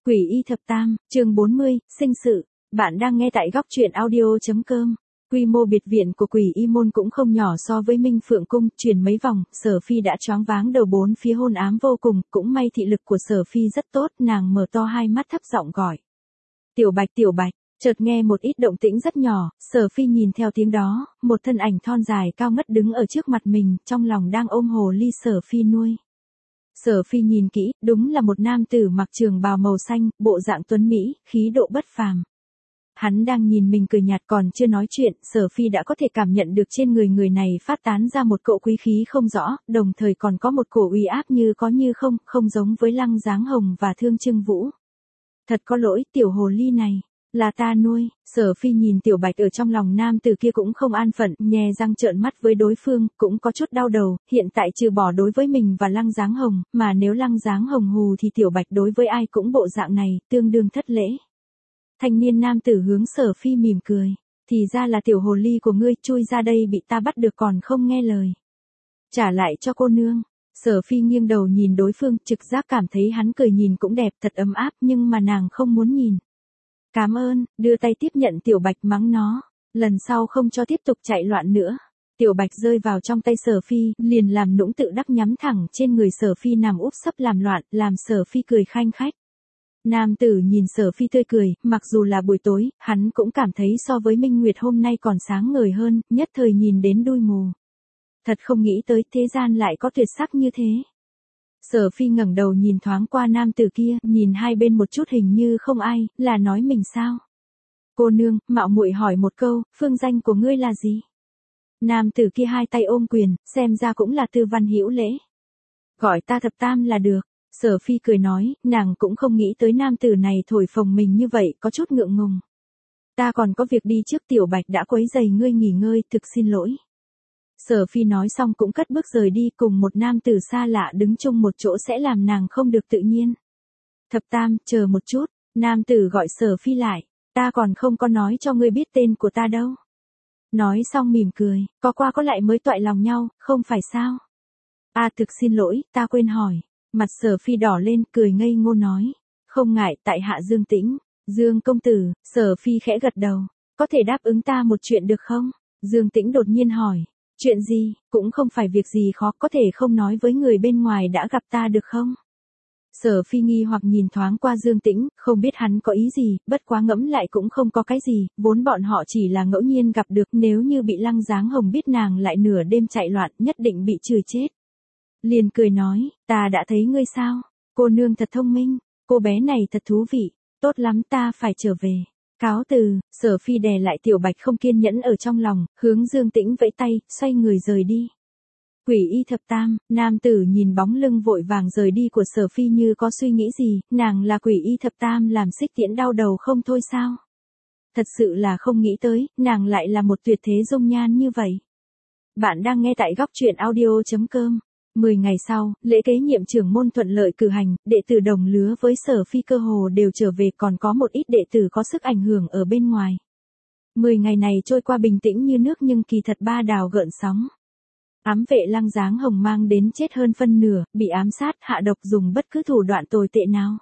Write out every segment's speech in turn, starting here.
Quỷ y thập tam, chương 40, sinh sự. Bạn đang nghe tại góc truyện audio.com. Quy mô biệt viện của Quỷ Y môn cũng không nhỏ so với Minh Phượng cung, chuyển mấy vòng, Sở Phi đã choáng váng đầu bốn phía hôn ám vô cùng, cũng may thị lực của Sở Phi rất tốt, nàng mở to hai mắt thấp giọng gọi. Tiểu Bạch, chợt nghe một ít động tĩnh rất nhỏ, Sở Phi nhìn theo tiếng đó, một thân ảnh thon dài cao ngất đứng ở trước mặt mình, trong lòng đang ôm hồ ly Sở Phi nuôi. Sở Phi nhìn kỹ, đúng là một nam tử mặc trường bào màu xanh, bộ dạng tuấn mỹ, khí độ bất phàm. Hắn đang nhìn mình cười nhạt còn chưa nói chuyện, Sở Phi đã có thể cảm nhận được trên người này phát tán ra một cỗ quý khí không rõ, đồng thời còn có một cổ uy áp như có như không, không giống với Lăng Giáng Hồng và Thương Trưng Vũ. Thật có lỗi, tiểu hồ ly này, là ta nuôi. Sở Phi nhìn Tiểu Bạch ở trong lòng nam tử kia cũng không an phận, nhè răng trợn mắt với đối phương, cũng có chút đau đầu, hiện tại trừ bỏ đối với mình và Lăng Giáng Hồng, mà nếu Lăng Giáng Hồng hù thì Tiểu Bạch đối với ai cũng bộ dạng này, tương đương thất lễ. Thanh niên nam tử hướng Sở Phi mỉm cười, thì ra là tiểu hồ ly của ngươi, chui ra đây bị ta bắt được còn không nghe lời. Trả lại cho cô nương. Sở Phi nghiêng đầu nhìn đối phương, trực giác cảm thấy hắn cười nhìn cũng đẹp, thật ấm áp, nhưng mà nàng không muốn nhìn. Cảm ơn, đưa tay tiếp nhận Tiểu Bạch mắng nó, lần sau không cho tiếp tục chạy loạn nữa. Tiểu Bạch rơi vào trong tay Sở Phi, liền làm nũng tự đắc nhắm thẳng trên người Sở Phi nằm úp sấp làm loạn, làm Sở Phi cười khanh khách. Nam tử nhìn Sở Phi tươi cười, mặc dù là buổi tối, hắn cũng cảm thấy so với Minh Nguyệt hôm nay còn sáng ngời hơn, nhất thời nhìn đến đuôi mù. Thật không nghĩ tới thế gian lại có tuyệt sắc như thế. Sở Phi ngẩng đầu nhìn thoáng qua nam tử kia, nhìn hai bên một chút hình như không ai, là nói mình sao? Cô nương, mạo muội hỏi một câu, phương danh của ngươi là gì? Nam tử kia hai tay ôm quyền, xem ra cũng là Tư Văn Hữu Lễ. Gọi ta thập tam là được. Sở Phi cười nói, nàng cũng không nghĩ tới nam tử này thổi phồng mình như vậy, có chút ngượng ngùng. Ta còn có việc đi trước, Tiểu Bạch đã quấy rầy ngươi nghỉ ngơi, thực xin lỗi. Sở Phi nói xong cũng cất bước rời đi, cùng một nam tử xa lạ đứng chung một chỗ sẽ làm nàng không được tự nhiên. Thập tam, chờ một chút, nam tử gọi Sở Phi lại, ta còn không có nói cho ngươi biết tên của ta đâu. Nói xong mỉm cười, có qua có lại mới toại lòng nhau, không phải sao? Thực xin lỗi, ta quên hỏi. Mặt Sở Phi đỏ lên, cười ngây ngô nói, không ngại, tại hạ Dương Tĩnh. Dương công tử. Sở Phi khẽ gật đầu, có thể đáp ứng ta một chuyện được không? Dương Tĩnh đột nhiên hỏi, chuyện gì, cũng không phải việc gì khó, có thể không nói với người bên ngoài đã gặp ta được không? Sở Phi nghi hoặc nhìn thoáng qua Dương Tĩnh, không biết hắn có ý gì, bất quá ngẫm lại cũng không có cái gì, vốn bọn họ chỉ là ngẫu nhiên gặp được, nếu như bị Lăng Giáng Hồng biết nàng lại nửa đêm chạy loạn, nhất định bị chửi chết. Liền cười nói, ta đã thấy ngươi sao, cô nương thật thông minh, cô bé này thật thú vị, tốt lắm ta phải trở về. Cáo từ. Sở Phi đè lại Tiểu Bạch không kiên nhẫn ở trong lòng, hướng Dương Tĩnh vẫy tay, xoay người rời đi. Quỷ y thập tam, nam tử nhìn bóng lưng vội vàng rời đi của Sở Phi như có suy nghĩ gì, nàng là quỷ y thập tam làm xích tiễn đau đầu không thôi sao? Thật sự là không nghĩ tới, nàng lại là một tuyệt thế dung nhan như vậy. Bạn đang nghe tại góc truyện audio.com. 10 ngày sau, lễ kế nhiệm trưởng môn thuận lợi cử hành, đệ tử đồng lứa với Sở Phi cơ hồ đều trở về, còn có một ít đệ tử có sức ảnh hưởng ở bên ngoài. 10 ngày này trôi qua bình tĩnh như nước nhưng kỳ thật ba đào gợn sóng. Ám vệ Lăng Giáng Hồng mang đến chết hơn phân nửa, bị ám sát, hạ độc dùng bất cứ thủ đoạn tồi tệ nào.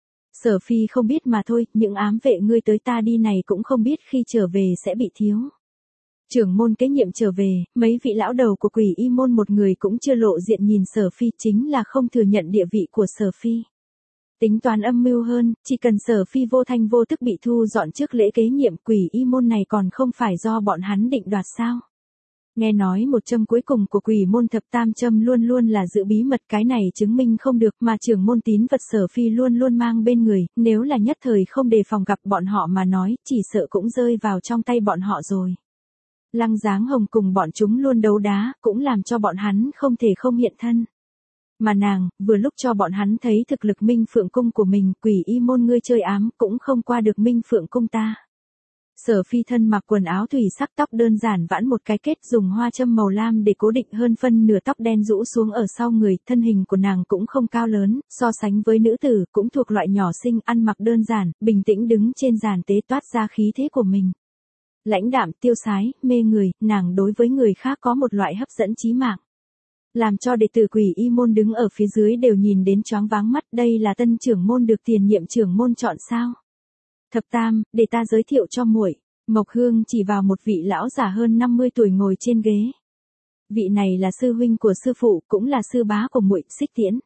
Sở Phi không biết mà thôi, những ám vệ ngươi tới ta đi này cũng không biết khi trở về sẽ bị thiếu. Trưởng môn kế nhiệm trở về, mấy vị lão đầu của Quỷ Y môn một người cũng chưa lộ diện nhìn Sở Phi, chính là không thừa nhận địa vị của Sở Phi. Tính toán âm mưu hơn, chỉ cần Sở Phi vô thanh vô tức bị thu dọn trước lễ kế nhiệm, Quỷ Y môn này còn không phải do bọn hắn định đoạt sao? Nghe nói một châm cuối cùng của Quỷ môn thập tam châm luôn luôn là giữ bí mật, cái này chứng minh không được, mà trưởng môn tín vật Sở Phi luôn luôn mang bên người, nếu là nhất thời không đề phòng gặp bọn họ mà nói, chỉ sợ cũng rơi vào trong tay bọn họ rồi. Lăng Giáng Hồng cùng bọn chúng luôn đấu đá, cũng làm cho bọn hắn không thể không hiện thân. Mà nàng, vừa lúc cho bọn hắn thấy thực lực Minh Phượng cung của mình, Quỷ Y môn ngươi chơi ám cũng không qua được Minh Phượng cung ta. Sở Phi thân mặc quần áo thủy sắc, tóc đơn giản vãn một cái kết, dùng hoa châm màu lam để cố định hơn phân nửa tóc đen rũ xuống ở sau người, thân hình của nàng cũng không cao lớn, so sánh với nữ tử, cũng thuộc loại nhỏ xinh, ăn mặc đơn giản, bình tĩnh đứng trên giàn tế toát ra khí thế của mình. Lãnh đạm, tiêu sái, mê người, nàng đối với người khác có một loại hấp dẫn chí mạng. Làm cho đệ tử Quỷ Y môn đứng ở phía dưới đều nhìn đến choáng váng mắt, đây là tân trưởng môn được tiền nhiệm trưởng môn chọn sao? Thập tam, để ta giới thiệu cho muội. Mộc Hương chỉ vào một vị lão già hơn 50 tuổi ngồi trên ghế. Vị này là sư huynh của sư phụ, cũng là sư bá của muội, Xích Tiễn.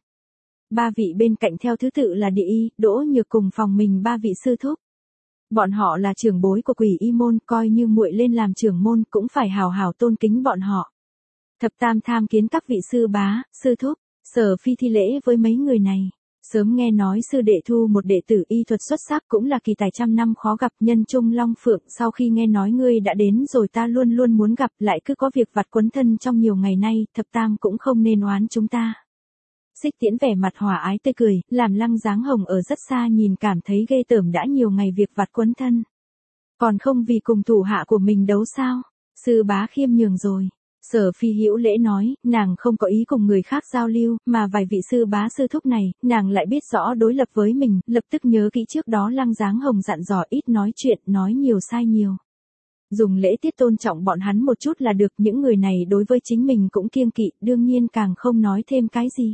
Ba vị bên cạnh theo thứ tự là Địa Y, Đỗ Nhược cùng phòng mình ba vị sư thúc. Bọn họ là trưởng bối của Quỷ Y môn, coi như muội lên làm trưởng môn cũng phải hào hào tôn kính bọn họ. Thập tam tham kiến các vị sư bá, sư thúc. Sở Phi thi lễ với mấy người này. Sớm nghe nói sư đệ thu một đệ tử y thuật xuất sắc, cũng là kỳ tài trăm năm khó gặp, nhân trung long phượng. Sau khi nghe nói ngươi đã đến rồi ta luôn luôn muốn gặp, lại cứ có việc vặt quấn thân trong nhiều ngày nay, thập tam cũng không nên oán chúng ta. Xích Tiễn vẻ mặt hòa ái tươi cười, làm Lăng Giáng Hồng ở rất xa nhìn cảm thấy ghê tởm, đã nhiều ngày việc vặt quấn thân. Còn không vì cùng thủ hạ của mình đấu sao? Sư bá khiêm nhường rồi. Sở Phi hữu lễ nói, nàng không có ý cùng người khác giao lưu, mà vài vị sư bá sư thúc này, nàng lại biết rõ đối lập với mình, lập tức nhớ kỹ trước đó Lăng Giáng Hồng dặn dò ít nói chuyện, nói nhiều sai nhiều. Dùng lễ tiết tôn trọng bọn hắn một chút là được, những người này đối với chính mình cũng kiêng kỵ, đương nhiên càng không nói thêm cái gì.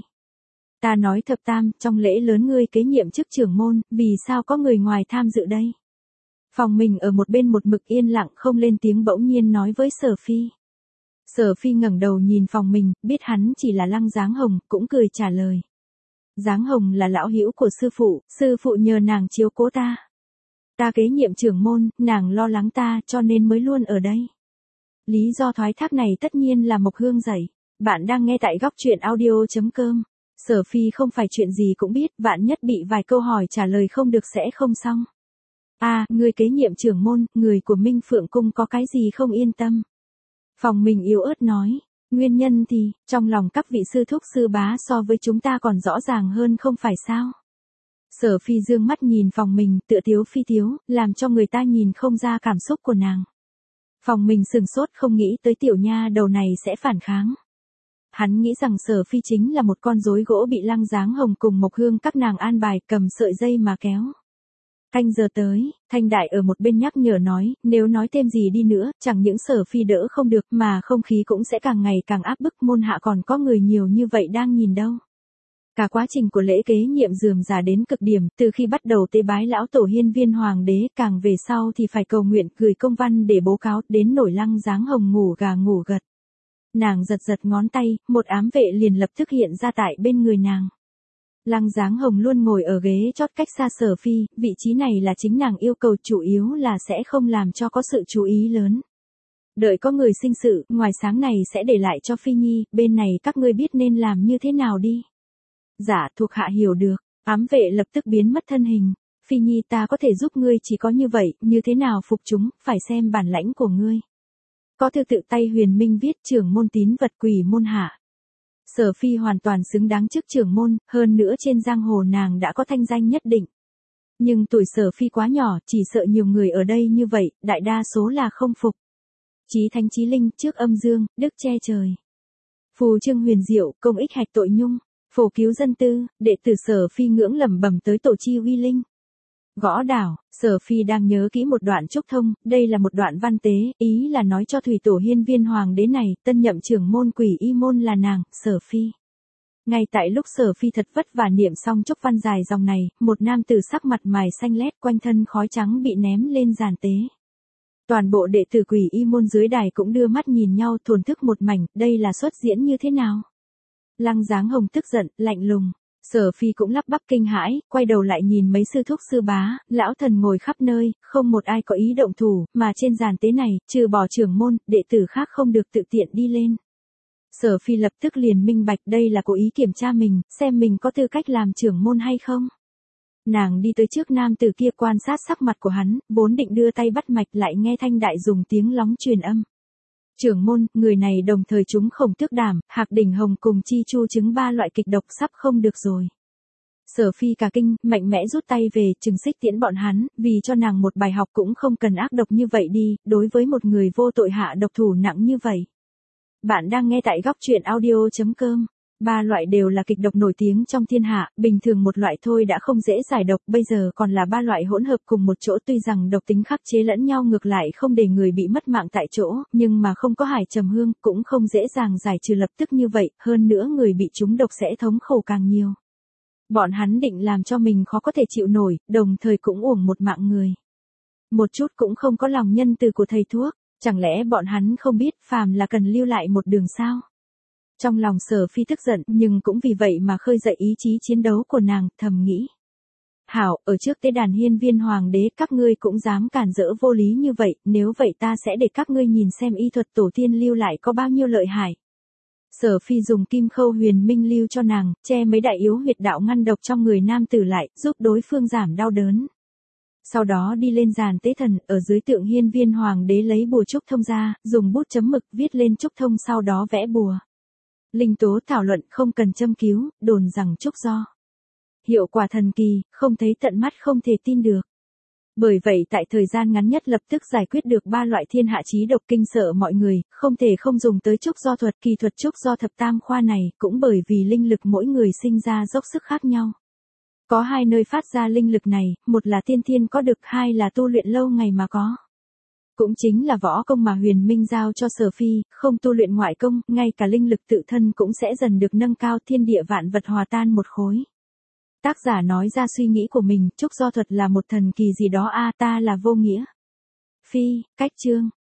Ta nói thập tam, trong lễ lớn ngươi kế nhiệm chức trưởng môn, vì sao có người ngoài tham dự đây? Phòng mình ở một bên một mực yên lặng không lên tiếng, bỗng nhiên nói với Sở Phi. Sở Phi ngẩng đầu nhìn phòng mình, biết hắn chỉ là Lăng Giáng Hồng, cũng cười trả lời. Giáng Hồng là lão hữu của sư phụ nhờ nàng chiếu cố ta. Ta kế nhiệm trưởng môn, nàng lo lắng ta cho nên mới luôn ở đây. Lý do thoái thác này tất nhiên là Mộc Hương dạy. Bạn đang nghe tại góc truyện audio.com. Sở Phi không phải chuyện gì cũng biết, vạn nhất bị vài câu hỏi trả lời không được sẽ không xong. Người kế nhiệm trưởng môn, người của Minh Phượng Cung có cái gì không yên tâm? Phòng mình yếu ớt nói, nguyên nhân thì, trong lòng các vị sư thúc sư bá so với chúng ta còn rõ ràng hơn không phải sao? Sở Phi dương mắt nhìn phòng mình, tựa tiếu phi tiếu, làm cho người ta nhìn không ra cảm xúc của nàng. Phòng mình sừng sốt không nghĩ tới tiểu nha đầu này sẽ phản kháng. Hắn nghĩ rằng Sở Phi chính là một con rối gỗ bị Lăng Giáng Hồng cùng Mộc Hương các nàng an bài, cầm sợi dây mà kéo. Canh giờ tới, Thanh Đại ở một bên nhắc nhở nói, nếu nói thêm gì đi nữa, chẳng những Sở Phi đỡ không được mà không khí cũng sẽ càng ngày càng áp bức, môn hạ còn có người nhiều như vậy đang nhìn đâu. Cả quá trình của lễ kế nhiệm rườm rà đến cực điểm, từ khi bắt đầu tế bái lão tổ Hiên Viên Hoàng đế, càng về sau thì phải cầu nguyện, gửi công văn để báo cáo, đến nổi Lăng Giáng Hồng ngủ gà ngủ gật. Nàng giật giật ngón tay, một ám vệ liền lập tức hiện ra tại bên người nàng. Lăng Giáng Hồng luôn ngồi ở ghế chót cách xa Sở Phi, vị trí này là chính nàng yêu cầu, chủ yếu là sẽ không làm cho có sự chú ý lớn. Đợi có người sinh sự, ngoài sáng này sẽ để lại cho Phi Nhi, bên này các ngươi biết nên làm như thế nào đi. Dạ, thuộc hạ hiểu được, ám vệ lập tức biến mất thân hình. Phi Nhi ta có thể giúp ngươi chỉ có như vậy, như thế nào phục chúng, phải xem bản lãnh của ngươi. Có thư tự tay Huyền Minh viết trưởng môn tín vật Quỷ môn hạ. Sở Phi hoàn toàn xứng đáng chức trưởng môn, hơn nữa trên giang hồ nàng đã có thanh danh nhất định. Nhưng tuổi Sở Phi quá nhỏ, chỉ sợ nhiều người ở đây như vậy, đại đa số là không phục. Chí thánh chí linh, trước âm dương, đức che trời. Phù trương huyền diệu, công ích hạch tội nhung, phổ cứu dân tư, đệ tử Sở Phi ngưỡng lẩm bẩm tới tổ chi uy linh. Gõ đảo, Sở Phi đang nhớ kỹ một đoạn trúc thông, đây là một đoạn văn tế, ý là nói cho thủy tổ Hiên Viên Hoàng đế này, tân nhậm trưởng môn Quỷ Y môn là nàng, Sở Phi. Ngay tại lúc Sở Phi thật vất vả niệm xong trúc văn dài dòng này, một nam tử sắc mặt mày xanh lét, quanh thân khói trắng bị ném lên giàn tế. Toàn bộ đệ tử Quỷ Y môn dưới đài cũng đưa mắt nhìn nhau thổn thức một mảnh, đây là xuất diễn như thế nào? Lăng Giáng Hồng tức giận, lạnh lùng. Sở Phi cũng lắp bắp kinh hãi, quay đầu lại nhìn mấy sư thúc sư bá, lão thần ngồi khắp nơi, không một ai có ý động thủ, mà trên giàn tế này, trừ bỏ trưởng môn, đệ tử khác không được tự tiện đi lên. Sở Phi lập tức liền minh bạch đây là cố ý kiểm tra mình, xem mình có tư cách làm trưởng môn hay không. Nàng đi tới trước nam tử kia quan sát sắc mặt của hắn, vốn định đưa tay bắt mạch lại nghe Thanh Đại dùng tiếng lóng truyền âm. Trưởng môn, người này đồng thời trúng Khổng Tước Đảm, Hạc Đỉnh Hồng cùng Chi Chu chứng 3 loại kịch độc sắp không được rồi. Sở Phi cả kinh, mạnh mẽ rút tay về, Trừng Xích Tiễn bọn hắn, vì cho nàng một bài học cũng không cần ác độc như vậy đi, đối với một người vô tội hạ độc thủ nặng như vậy. Bạn đang nghe tại góc truyện audio.com. Ba loại đều là kịch độc nổi tiếng trong thiên hạ, bình thường một loại thôi đã không dễ giải độc, bây giờ còn là ba loại hỗn hợp cùng một chỗ, tuy rằng độc tính khắc chế lẫn nhau ngược lại không để người bị mất mạng tại chỗ, nhưng mà không có hải trầm hương, cũng không dễ dàng giải trừ lập tức như vậy, hơn nữa người bị trúng độc sẽ thống khổ càng nhiều. Bọn hắn định làm cho mình khó có thể chịu nổi, đồng thời cũng uổng một mạng người. Một chút cũng không có lòng nhân từ của thầy thuốc, chẳng lẽ bọn hắn không biết phàm là cần lưu lại một đường sao? Trong lòng Sở Phi tức giận, nhưng cũng vì vậy mà khơi dậy ý chí chiến đấu của nàng, thầm nghĩ. Hảo, ở trước tế đàn hiên viên hoàng đế các ngươi cũng dám cản rỡ vô lý như vậy, nếu vậy ta sẽ để các ngươi nhìn xem y thuật tổ tiên lưu lại có bao nhiêu lợi hại. Sở Phi dùng kim khâu huyền minh lưu cho nàng, che mấy đại yếu huyệt đạo ngăn độc trong người nam tử lại, giúp đối phương giảm đau đớn. Sau đó đi lên giàn tế thần, ở dưới tượng hiên viên hoàng đế lấy bùa trúc thông ra, dùng bút chấm mực viết lên trúc thông sau đó vẽ bùa. Linh tố thảo luận không cần châm cứu, đồn rằng trúc do. Hiệu quả thần kỳ, không thấy tận mắt không thể tin được. Bởi vậy tại thời gian ngắn nhất lập tức giải quyết được ba loại thiên hạ chí độc kinh sợ mọi người, không thể không dùng tới trúc do thuật. Kỳ thuật trúc do thập tam khoa này, cũng bởi vì linh lực mỗi người sinh ra dốc sức khác nhau. Có hai nơi phát ra linh lực này, một là tiên thiên có được, hai là tu luyện lâu ngày mà có. Cũng chính là võ công mà Huyền Minh giao cho Sở Phi, không tu luyện ngoại công, ngay cả linh lực tự thân cũng sẽ dần được nâng cao, thiên địa vạn vật hòa tan một khối. Tác giả nói ra suy nghĩ của mình, trúc do thuật là một thần kỳ gì đó a, ta là vô nghĩa. Phi, cách chương.